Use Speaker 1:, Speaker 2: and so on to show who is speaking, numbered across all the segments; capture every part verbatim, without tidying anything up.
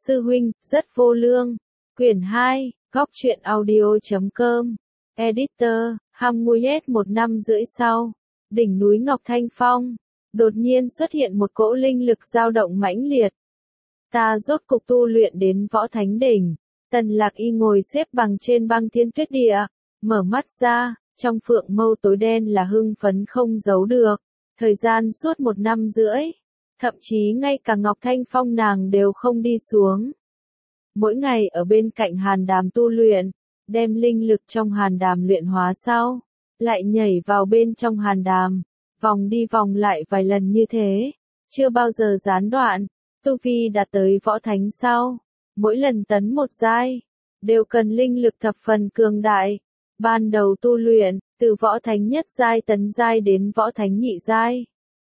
Speaker 1: sư huynh, rất vô lương. Quyển hai, góc truyện audio.com. Editor, Hamuyet một năm rưỡi sau. Đỉnh núi Ngọc Thanh Phong. Đột nhiên xuất hiện một cỗ linh lực dao động mãnh liệt. Ta rốt cục tu luyện đến võ thánh đỉnh. Tần Lạc Y ngồi xếp bằng trên băng thiên tuyết địa. Mở mắt ra, trong phượng mâu tối đen là hưng phấn không giấu được. Thời gian suốt một năm rưỡi. Thậm chí ngay cả Ngọc Thanh Phong nàng đều không đi xuống. Mỗi ngày ở bên cạnh hàn đàm tu luyện, đem linh lực trong hàn đàm luyện hóa sau, lại nhảy vào bên trong hàn đàm, vòng đi vòng lại vài lần như thế, chưa bao giờ gián đoạn. Tu vi đạt tới võ thánh sau, mỗi lần tấn một giai, đều cần linh lực thập phần cường đại. Ban đầu tu luyện, từ võ thánh nhất giai tấn giai đến võ thánh nhị giai,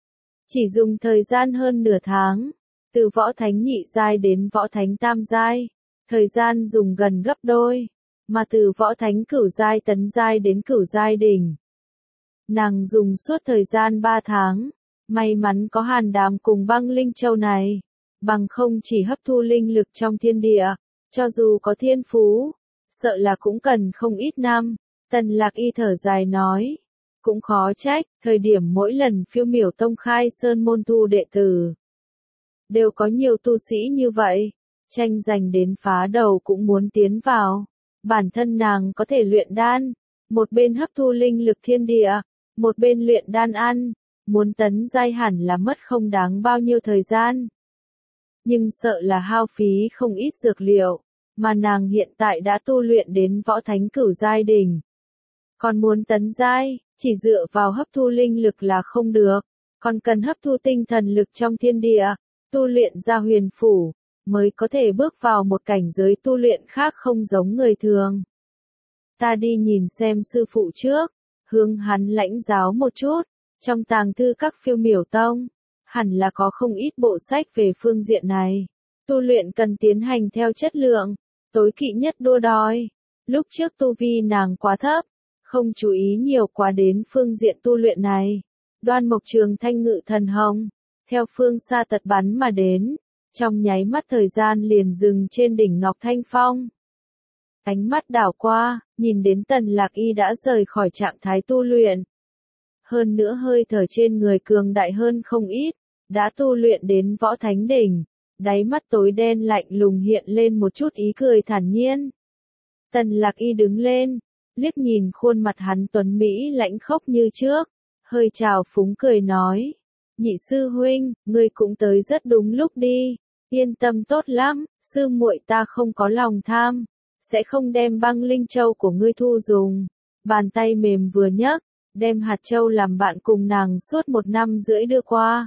Speaker 1: chỉ dùng thời gian hơn nửa tháng. Từ võ thánh nhị giai đến võ thánh tam giai, thời gian dùng gần gấp đôi, mà từ võ thánh cửu giai tấn giai đến cửu giai đỉnh, nàng dùng suốt thời gian ba tháng. May mắn có hàn đàm cùng băng linh châu này, bằng không chỉ hấp thu linh lực trong thiên địa, cho dù có thiên phú, sợ là cũng cần không ít năm. Tần Lạc Y thở dài nói, cũng khó trách, thời điểm mỗi lần Phiêu Miểu Tông khai sơn môn thu đệ tử, đều có nhiều tu sĩ như vậy, tranh giành đến phá đầu cũng muốn tiến vào. Bản thân nàng có thể luyện đan, một bên hấp thu linh lực thiên địa, một bên luyện đan ăn, muốn tấn giai hẳn là mất không đáng bao nhiêu thời gian. Nhưng sợ là hao phí không ít dược liệu, mà nàng hiện tại đã tu luyện đến võ thánh cửu giai đỉnh. Còn muốn tấn giai, chỉ dựa vào hấp thu linh lực là không được, còn cần hấp thu tinh thần lực trong thiên địa, tu luyện ra huyền phủ, mới có thể bước vào một cảnh giới tu luyện khác không giống người thường. Ta đi nhìn xem sư phụ trước, hướng hắn lãnh giáo một chút, trong tàng thư các Phiêu Miểu Tông, hẳn là có không ít bộ sách về phương diện này. Tu luyện cần tiến hành theo chất lượng, tối kỵ nhất đua đòi. Lúc trước tu vi nàng quá thấp, không chú ý nhiều quá đến phương diện tu luyện này. Đoan Mộc Trường Thanh ngự thần hồng, theo phương xa tật bắn mà đến, trong nháy mắt thời gian liền dừng trên đỉnh Ngọc Thanh Phong. Ánh mắt đảo qua, nhìn đến Tần Lạc Y đã rời khỏi trạng thái tu luyện. Hơn nữa hơi thở trên người cường đại hơn không ít, đã tu luyện đến võ thánh đỉnh, đáy mắt tối đen lạnh lùng hiện lên một chút ý cười thản nhiên. Tần Lạc Y đứng lên, liếc nhìn khuôn mặt hắn tuấn mỹ lãnh khốc như trước, hơi trào phúng cười nói, nhị sư huynh, ngươi cũng tới rất đúng lúc đi, yên tâm tốt lắm, sư muội ta không có lòng tham, sẽ không đem băng linh châu của ngươi thu dùng. Bàn tay mềm vừa nhấc, đem hạt châu làm bạn cùng nàng suốt một năm rưỡi đưa qua.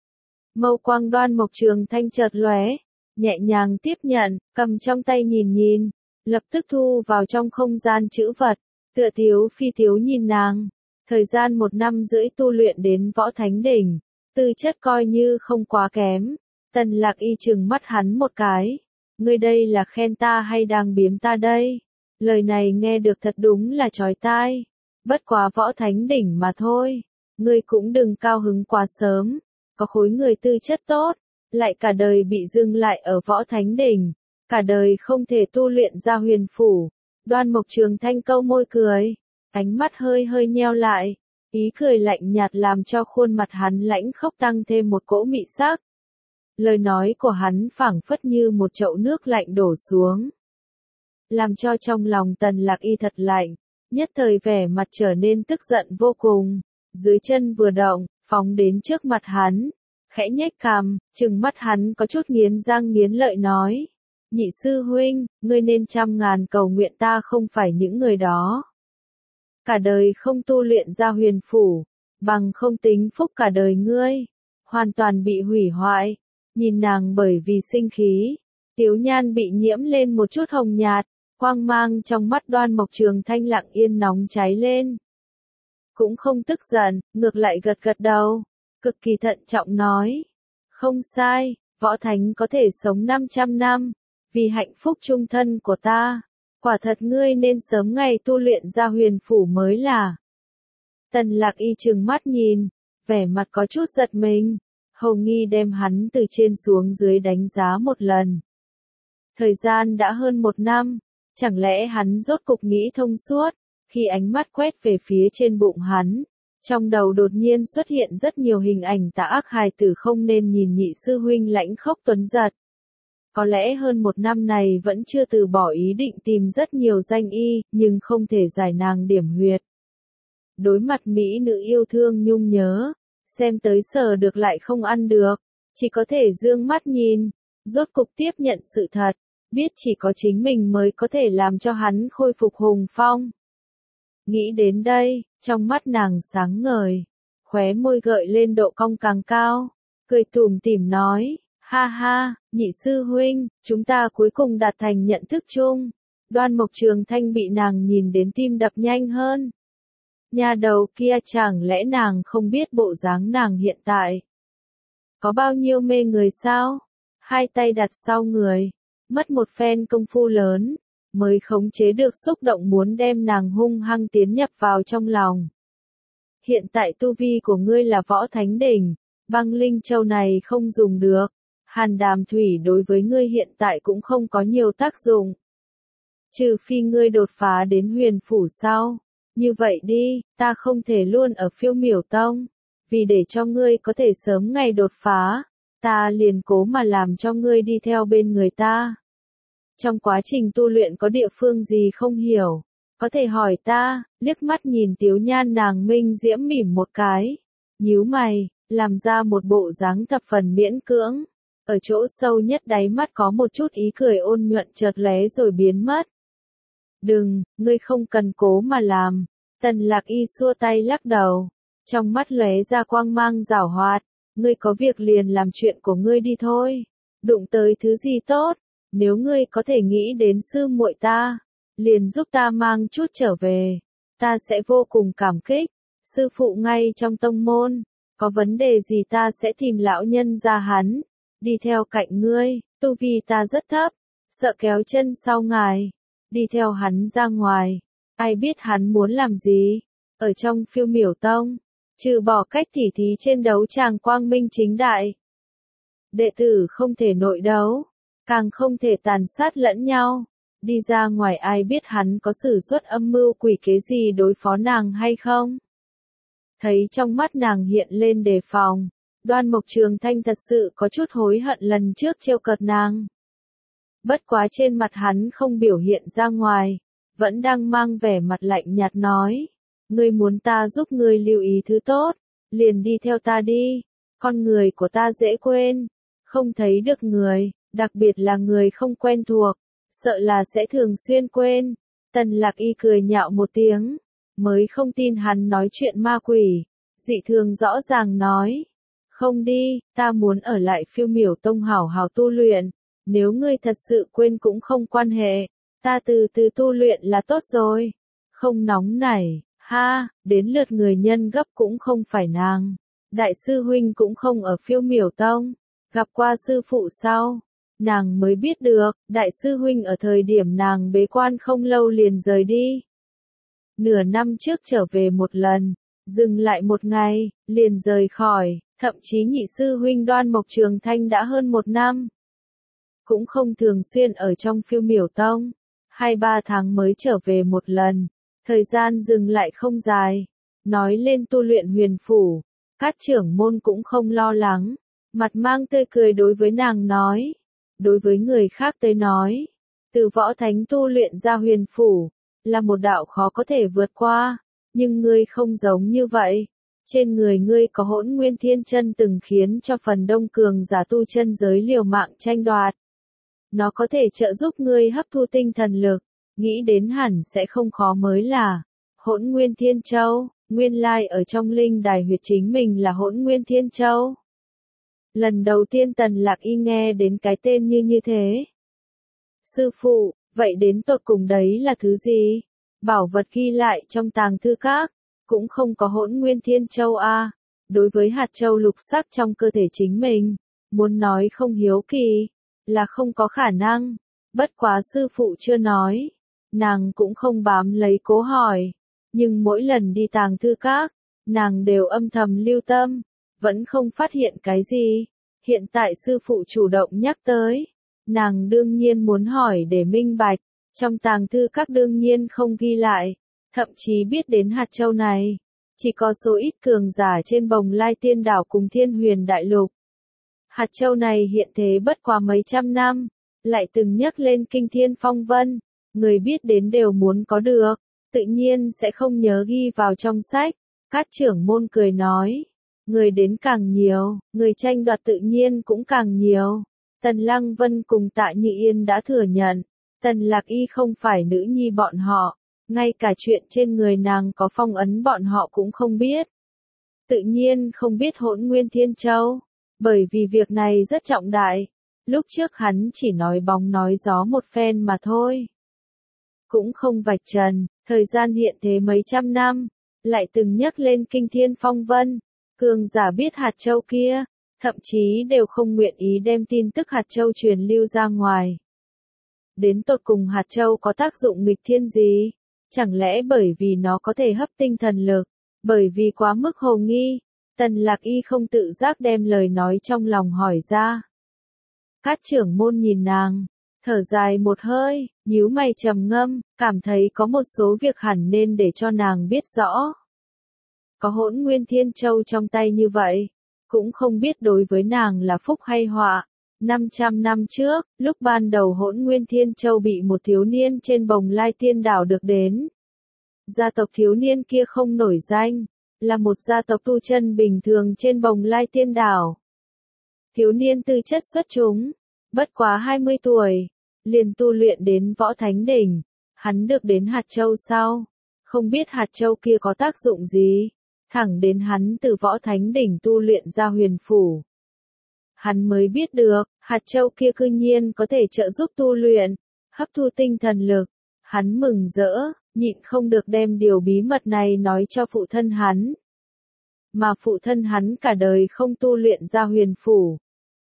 Speaker 1: Mâu quang Đoan Mộc Trường Thanh chợt lóe, nhẹ nhàng tiếp nhận, cầm trong tay nhìn nhìn, lập tức thu vào trong không gian trữ vật, tựa thiếu phi thiếu nhìn nàng. Thời gian một năm rưỡi tu luyện đến võ thánh đỉnh, tư chất coi như không quá kém. Tần Lạc Y trừng mắt hắn một cái, ngươi đây là khen ta hay đang biếm ta đây? Lời này nghe được thật đúng là chói tai. Bất quá võ thánh đỉnh mà thôi, ngươi cũng đừng cao hứng quá sớm, có khối người tư chất tốt, lại cả đời bị dừng lại ở võ thánh đỉnh, cả đời không thể tu luyện ra huyền phủ. Đoan Mộc Trường Thanh câu môi cười, ánh mắt hơi hơi nheo lại, ý cười lạnh nhạt làm cho khuôn mặt hắn lãnh khốc tăng thêm một cỗ mị sắc. Lời nói của hắn phảng phất như một chậu nước lạnh đổ xuống, làm cho trong lòng Tần Lạc Y thật lạnh, nhất thời vẻ mặt trở nên tức giận vô cùng, dưới chân vừa động, phóng đến trước mặt hắn, khẽ nhếch cằm, trừng mắt hắn có chút nghiến răng nghiến lợi nói, nhị sư huynh, ngươi nên trăm ngàn cầu nguyện ta không phải những người đó. Cả đời không tu luyện ra huyền phủ, bằng không tính phúc cả đời ngươi, hoàn toàn bị hủy hoại. Nhìn nàng bởi vì sinh khí, tiếu nhan bị nhiễm lên một chút hồng nhạt, quang mang trong mắt Đoan Mộc Trường Thanh lặng yên nóng cháy lên. Cũng không tức giận, ngược lại gật gật đầu, cực kỳ thận trọng nói, không sai, võ thánh có thể sống năm trăm năm, vì hạnh phúc chung thân của ta, quả thật ngươi nên sớm ngày tu luyện ra huyền phủ mới là. Tần Lạc Y trừng mắt nhìn, vẻ mặt có chút giật mình. Hầu nghi đem hắn từ trên xuống dưới đánh giá một lần. Thời gian đã hơn một năm, chẳng lẽ hắn rốt cục nghĩ thông suốt, khi ánh mắt quét về phía trên bụng hắn. Trong đầu đột nhiên xuất hiện rất nhiều hình ảnh tà ác hài tử không nên nhìn nhị sư huynh lãnh khốc tuấn giật. Có lẽ hơn một năm này vẫn chưa từ bỏ ý định tìm rất nhiều danh y, nhưng không thể giải nàng điểm huyệt. Đối mặt mỹ nữ yêu thương nhung nhớ, xem tới sờ được lại không ăn được, chỉ có thể dương mắt nhìn, rốt cục tiếp nhận sự thật, biết chỉ có chính mình mới có thể làm cho hắn khôi phục hùng phong. Nghĩ đến đây, trong mắt nàng sáng ngời, khóe môi gợi lên độ cong càng cao, cười tủm tỉm nói, ha ha, nhị sư huynh, chúng ta cuối cùng đạt thành nhận thức chung. Đoan Mộc Trường Thanh bị nàng nhìn đến tim đập nhanh hơn. Nhà đầu kia chẳng lẽ nàng không biết bộ dáng nàng hiện tại có bao nhiêu mê người sao? Hai tay đặt sau người, mất một phen công phu lớn, mới khống chế được xúc động muốn đem nàng hung hăng tiến nhập vào trong lòng. Hiện tại tu vi của ngươi là võ thánh đỉnh, băng linh châu này không dùng được, hàn đàm thủy đối với ngươi hiện tại cũng không có nhiều tác dụng. Trừ phi ngươi đột phá đến huyền phủ sau. Như vậy đi, ta không thể luôn ở Phiêu Miểu Tông, vì để cho ngươi có thể sớm ngày đột phá, ta liền cố mà làm cho ngươi đi theo bên người ta. Trong quá trình tu luyện có địa phương gì không hiểu, có thể hỏi ta. Liếc mắt nhìn Tiếu Nhan nàng minh diễm mỉm một cái, nhíu mày, làm ra một bộ dáng thập phần miễn cưỡng, ở chỗ sâu nhất đáy mắt có một chút ý cười ôn nhuận chợt lóe rồi biến mất. Đừng, ngươi không cần cố mà làm. Tần Lạc Y xua tay lắc đầu, trong mắt lóe ra quang mang giảo hoạt, ngươi có việc liền làm chuyện của ngươi đi thôi, đụng tới thứ gì tốt, nếu ngươi có thể nghĩ đến sư muội ta, liền giúp ta mang chút trở về, ta sẽ vô cùng cảm kích. Sư phụ ngay trong tông môn, có vấn đề gì ta sẽ tìm lão nhân gia hắn, đi theo cạnh ngươi, tu vi ta rất thấp, sợ kéo chân sau ngài. Đi theo hắn ra ngoài, ai biết hắn muốn làm gì, ở trong Phiêu Miểu Tông, trừ bỏ cách tỉ thí trên đấu tràng quang minh chính đại. Đệ tử không thể nội đấu, càng không thể tàn sát lẫn nhau, đi ra ngoài ai biết hắn có sử xuất âm mưu quỷ kế gì đối phó nàng hay không. Thấy trong mắt nàng hiện lên đề phòng, Đoan Mộc Trường Thanh thật sự có chút hối hận lần trước trêu cợt nàng. Bất quá trên mặt hắn không biểu hiện ra ngoài, vẫn đang mang vẻ mặt lạnh nhạt nói, ngươi muốn ta giúp ngươi lưu ý thứ tốt, liền đi theo ta đi, con người của ta dễ quên, không thấy được người, đặc biệt là người không quen thuộc, sợ là sẽ thường xuyên quên. Tần Lạc Y cười nhạo một tiếng, mới không tin hắn nói chuyện ma quỷ, dị thường rõ ràng nói, không đi, ta muốn ở lại Phiêu Miểu Tông hảo hảo tu luyện. Nếu ngươi thật sự quên cũng không quan hệ, ta từ từ tu luyện là tốt rồi. Không nóng nảy, ha, đến lượt người nhân gấp cũng không phải nàng. Đại sư huynh cũng không ở Phiêu Miểu Tông, gặp qua sư phụ sau, nàng mới biết được, đại sư huynh ở thời điểm nàng bế quan không lâu liền rời đi. Nửa năm trước trở về một lần, dừng lại một ngày, liền rời khỏi, thậm chí nhị sư huynh Đoan Mộc Trường Thanh đã hơn một năm. Cũng không thường xuyên ở trong Phiêu Miểu Tông, hai ba tháng mới trở về một lần, thời gian dừng lại không dài. Nói lên tu luyện huyền phủ, các trưởng môn cũng không lo lắng, mặt mang tươi cười đối với nàng nói. Đối với người khác tới nói, từ võ thánh tu luyện ra huyền phủ, là một đạo khó có thể vượt qua, nhưng ngươi không giống như vậy. Trên người ngươi có Hỗn Nguyên Thiên Chân từng khiến cho phần đông cường giả tu chân giới liều mạng tranh đoạt. Nó có thể trợ giúp ngươi hấp thu tinh thần lực, nghĩ đến hẳn sẽ không khó mới là. Hỗn Nguyên Thiên Châu, nguyên lai ở trong linh đài huyệt chính mình là Hỗn Nguyên Thiên Châu. Lần đầu tiên Tần Lạc Y nghe đến cái tên như như thế. Sư phụ, vậy đến tột cùng đấy là thứ gì? Bảo vật ghi lại trong tàng thư các, cũng không có Hỗn Nguyên Thiên Châu a. Đối với hạt châu lục sắc trong cơ thể chính mình, muốn nói không hiếu kỳ, là không có khả năng. Bất quá sư phụ chưa nói, nàng cũng không bám lấy cố hỏi, nhưng mỗi lần đi tàng thư các, nàng đều âm thầm lưu tâm, vẫn không phát hiện cái gì. Hiện tại sư phụ chủ động nhắc tới, Nàng đương nhiên muốn hỏi để minh bạch, trong tàng thư các đương nhiên không ghi lại, thậm chí biết đến hạt châu này, chỉ có số ít cường giả trên Bồng Lai Tiên Đảo cùng Thiên Huyền Đại Lục. Hạt châu này hiện thế bất quá mấy trăm năm, lại từng nhắc lên kinh thiên phong vân, người biết đến đều muốn có được, tự nhiên sẽ không nhớ ghi vào trong sách. Cát trưởng môn cười nói, người đến càng nhiều, người tranh đoạt tự nhiên cũng càng nhiều. Tần Lăng Vân cùng Tạ Như Yên đã thừa nhận, Tần Lạc Y không phải nữ nhi bọn họ, ngay cả chuyện trên người nàng có phong ấn bọn họ cũng không biết. Tự nhiên không biết Hỗn Nguyên Thiên Châu, bởi vì việc này rất trọng đại, lúc trước hắn chỉ nói bóng nói gió một phen mà thôi. Cũng không vạch trần, thời gian hiện thế mấy trăm năm, lại từng nhắc lên kinh thiên phong vân, cường giả biết hạt châu kia, thậm chí đều không nguyện ý đem tin tức hạt châu truyền lưu ra ngoài. Đến tột cùng hạt châu có tác dụng nghịch thiên gì? Chẳng lẽ bởi vì nó có thể hấp tinh thần lực, bởi vì quá mức hồ nghi, Tần Lạc Y không tự giác đem lời nói trong lòng hỏi ra. Cát trưởng môn nhìn nàng, thở dài một hơi, nhíu mày trầm ngâm, cảm thấy có một số việc hẳn nên để cho nàng biết rõ. Có Hỗn Nguyên Thiên Châu trong tay như vậy, cũng không biết đối với nàng là phúc hay họa. năm trăm năm trước, lúc ban đầu Hỗn Nguyên Thiên Châu bị một thiếu niên trên Bồng Lai Tiên Đảo được đến. Gia tộc thiếu niên kia không nổi danh, là một gia tộc tu chân bình thường trên Bồng Lai Tiên Đảo. Thiếu niên tư chất xuất chúng, bất quá hai mươi tuổi, liền tu luyện đến võ thánh đỉnh, hắn được đến hạt châu sau, không biết hạt châu kia có tác dụng gì, thẳng đến hắn từ võ thánh đỉnh tu luyện ra huyền phủ. Hắn mới biết được, hạt châu kia cư nhiên có thể trợ giúp tu luyện, hấp thu tinh thần lực. Hắn mừng rỡ, nhịn không được đem điều bí mật này nói cho phụ thân hắn. Mà phụ thân hắn cả đời không tu luyện ra huyền phủ.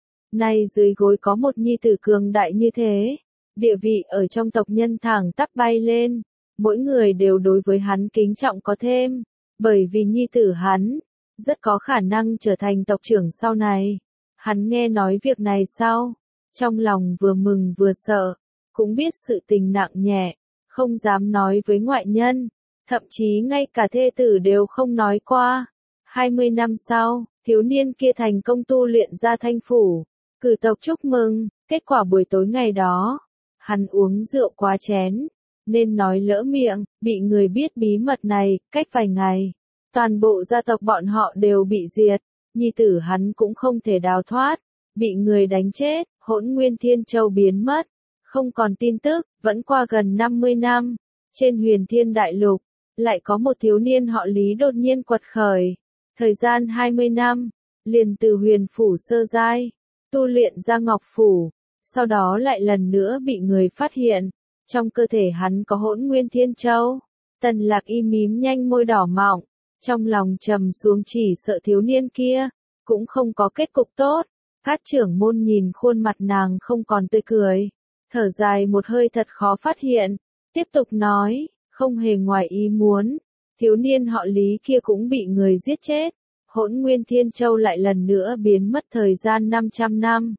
Speaker 1: Nay dưới gối có một nhi tử cường đại như thế, địa vị ở trong tộc nhân thẳng tắp bay lên, mỗi người đều đối với hắn kính trọng có thêm, bởi vì nhi tử hắn, rất có khả năng trở thành tộc trưởng sau này. Hắn nghe nói việc này sau, trong lòng vừa mừng vừa sợ, cũng biết sự tình nặng nhẹ, không dám nói với ngoại nhân, thậm chí ngay cả thê tử đều không nói qua. hai mươi năm sau, thiếu niên kia thành công tu luyện ra thanh phủ, cử tộc chúc mừng, kết quả buổi tối ngày đó, hắn uống rượu quá chén, nên nói lỡ miệng, bị người biết bí mật này, cách vài ngày, toàn bộ gia tộc bọn họ đều bị diệt. Nhi tử hắn cũng không thể đào thoát, bị người đánh chết, Hỗn Nguyên Thiên Châu biến mất, không còn tin tức. Vẫn qua gần năm mươi năm, trên Huyền Thiên Đại Lục, lại có một thiếu niên họ Lý đột nhiên quật khởi, thời gian hai mươi năm, liền từ huyền phủ sơ giai, tu luyện ra ngọc phủ, sau đó lại lần nữa bị người phát hiện, trong cơ thể hắn có Hỗn Nguyên Thiên Châu. Tần Lạc Y mím nhanh môi đỏ mọng, trong lòng trầm xuống, chỉ sợ thiếu niên kia cũng không có kết cục tốt. Cát trưởng môn nhìn khuôn mặt nàng không còn tươi cười, thở dài một hơi thật khó phát hiện, tiếp tục nói, không hề ngoài ý muốn, thiếu niên họ Lý kia cũng bị người giết chết, Hỗn Nguyên Thiên Châu lại lần nữa biến mất thời gian năm trăm năm.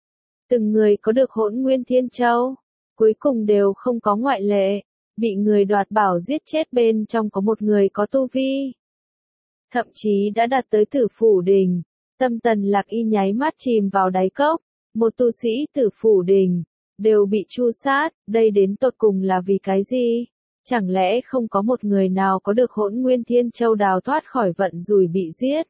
Speaker 1: Từng người có được Hỗn Nguyên Thiên Châu, cuối cùng đều không có ngoại lệ, bị người đoạt bảo giết chết, bên trong có một người có tu vi, thậm chí đã đạt tới Tử Phủ Đỉnh. Tâm Tần Lạc Y nháy mắt chìm vào đáy cốc, một tu sĩ Tử Phủ Đỉnh đều bị tru sát, đây đến tột cùng là vì cái gì? Chẳng lẽ không có một người nào có được Hỗn Nguyên Thiên Châu đào thoát khỏi vận rủi bị giết?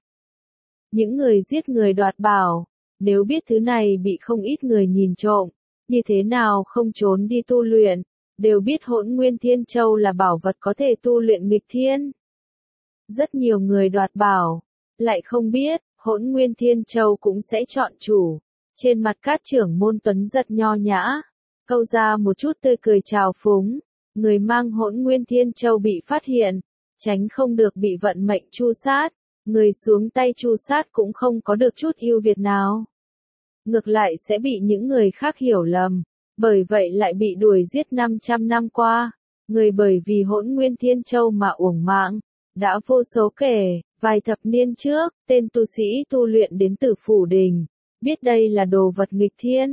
Speaker 1: Những người giết người đoạt bảo, nếu biết thứ này bị không ít người nhìn trộm, như thế nào không trốn đi tu luyện, đều biết Hỗn Nguyên Thiên Châu là bảo vật có thể tu luyện nghịch thiên. Rất nhiều người đoạt bảo, lại không biết, Hỗn Nguyên Thiên Châu cũng sẽ chọn chủ. Trên mặt Cát trưởng môn tuấn giật nho nhã, câu ra một chút tươi cười trào phúng, người mang Hỗn Nguyên Thiên Châu bị phát hiện, tránh không được bị vận mệnh tru sát, người xuống tay tru sát cũng không có được chút ưu việt nào. Ngược lại sẽ bị những người khác hiểu lầm, bởi vậy lại bị đuổi giết năm trăm năm qua, người bởi vì Hỗn Nguyên Thiên Châu mà uổng mạng, đã vô số kể. Vài thập niên trước, tên tu sĩ tu luyện đến Tử Phủ Đỉnh, biết đây là đồ vật nghịch thiên,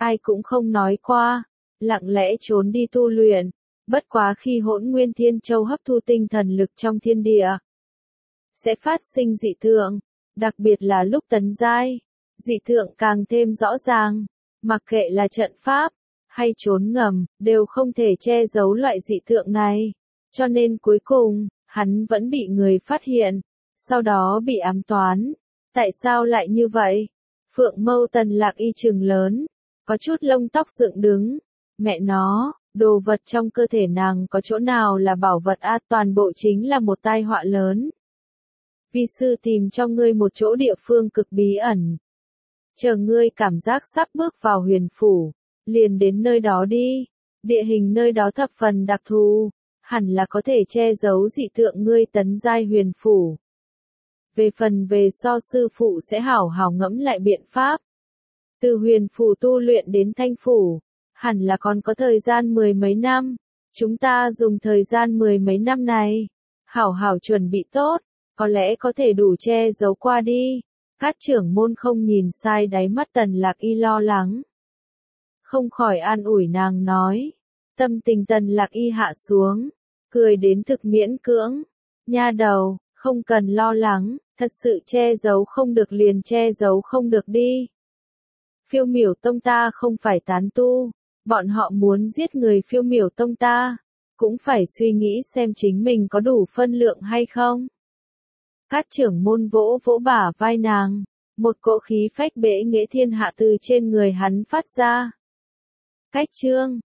Speaker 1: ai cũng không nói qua, lặng lẽ trốn đi tu luyện. Bất quá khi Hỗn Nguyên Thiên Châu hấp thu tinh thần lực trong thiên địa, sẽ phát sinh dị tượng, đặc biệt là lúc tấn giai, dị tượng càng thêm rõ ràng, mặc kệ là trận pháp hay trốn ngầm, đều không thể che giấu loại dị tượng này, cho nên cuối cùng, hắn vẫn bị người phát hiện, sau đó bị ám toán. Tại sao lại như vậy? Phượng Mâu Tần Lạc Y trừng lớn, có chút lông tóc dựng đứng, mẹ nó, đồ vật trong cơ thể nàng có chỗ nào là bảo vật a, toàn bộ chính là một tai họa lớn. Vi sư tìm cho ngươi một chỗ địa phương cực bí ẩn. Chờ ngươi cảm giác sắp bước vào huyền phủ, liền đến nơi đó đi. Địa hình nơi đó thập phần đặc thù, hẳn là có thể che giấu dị tượng ngươi tấn giai huyền phủ. Về phần về so sư phụ sẽ hảo hảo ngẫm lại biện pháp. Từ huyền phủ tu luyện đến thanh phủ, hẳn là còn có thời gian mười mấy năm. Chúng ta dùng thời gian mười mấy năm này, hảo hảo chuẩn bị tốt, có lẽ có thể đủ che giấu qua đi. Các trưởng môn không nhìn sai đáy mắt Tần Lạc Y lo lắng. Không khỏi an ủi nàng nói. Tâm tình Tần Lạc Y hạ xuống, cười đến thực miễn cưỡng. Nha đầu, không cần lo lắng, thật sự che giấu không được liền che giấu không được đi. Phiêu Miểu Tông ta không phải tán tu, bọn họ muốn giết người Phiêu Miểu Tông ta, cũng phải suy nghĩ xem chính mình có đủ phân lượng hay không. Các trưởng môn vỗ vỗ bả vai nàng, một cỗ khí phách bệ nghệ thiên hạ từ trên người hắn phát ra. Cách chương